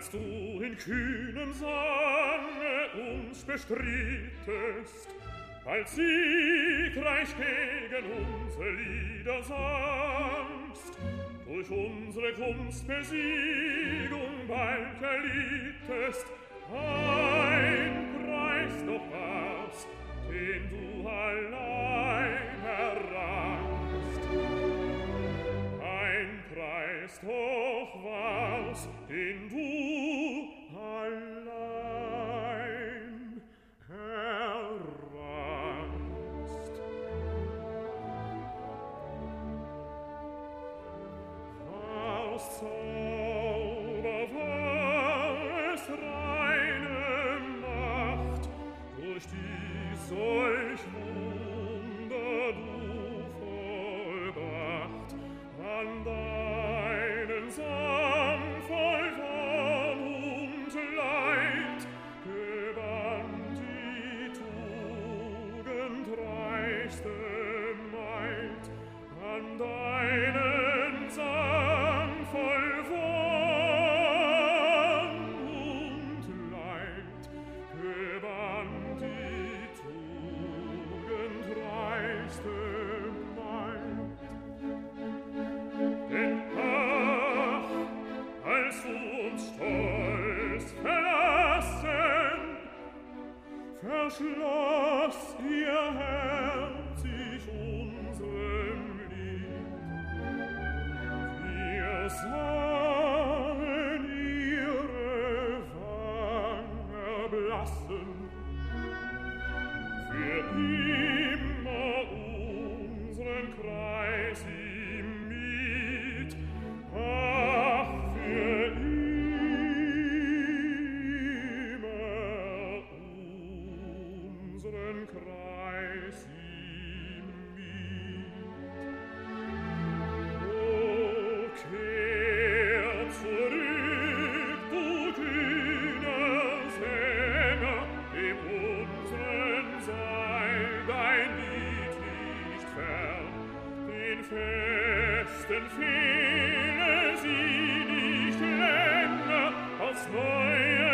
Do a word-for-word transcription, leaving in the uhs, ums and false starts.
als du in kühnem Sange uns bestrittest, als siegreich gegen unsere Lieder sangst, durch unsere Kunstbesiegung bald erlittest, ein Preis doch war's, den du allein errangst. Ein Preis doch war's, den du allein errangst. Aus Zauber war es reine Macht, durch die solch Wunder du vollbracht, an deinen Sang voll Wonn und Leid gewann die tugendreichste Maid, an deinen Sang voll Wonn und Leid gewann die tugendreichste Maid. Denn ach, als du uns stolz verlassen, verschloss ihr Herz sich unserem Lied. Wir sahen ihre Wangen erblassen, für immer unseren Kreis im Miet. Ach, für immer unseren Kreis im Miet. O, kehr zurück, du kühner Sänger, dem unseren sei dein Lied nicht fern, den Festen fehle sie nicht länger, aufs Neue